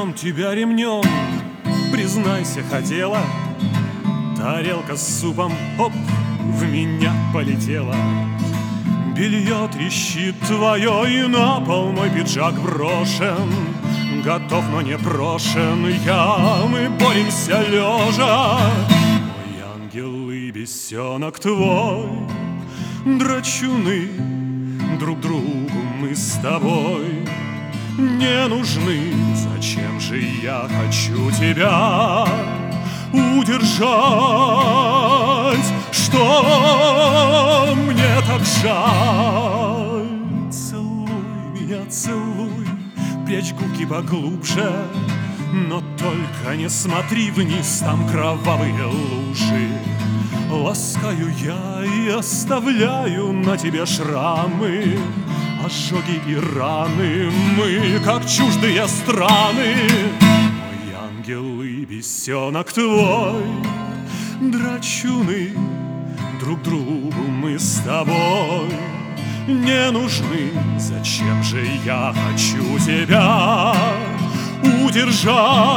Пристегнем тебя ремнем, признайся, хотела. Тарелка с супом, оп, в меня полетела. Белье трещит твое, и на пол мой пиджак брошен. Готов, но не брошен я, мы боремся лежа. Мой ангел и бесенок твой, драчуны, друг другу мы с тобой не нужны. Зачем же я хочу тебя удержать? Что мне так жаль? Целуй меня, целуй, прячь губки поглубже, но только не смотри вниз, там кровавые лужи. Ласкаю я и оставляю на тебе шрамы, ожоги и раны, мы как чуждые страны. Мой ангел и бесенок твой, драчуны, друг другу мы с тобой не нужны. Зачем же я хочу тебя удержать?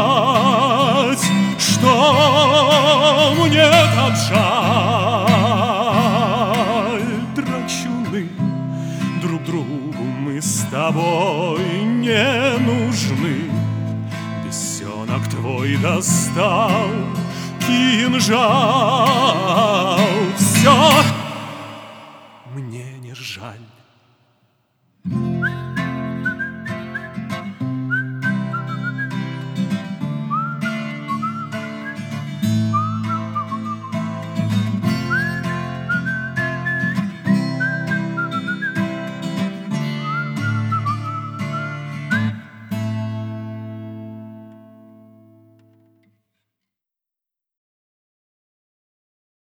Что мне так жаль? Драчуны, друг другу мы с тобой не нужны. Бесенок твой достал кинжал, все мне не жаль.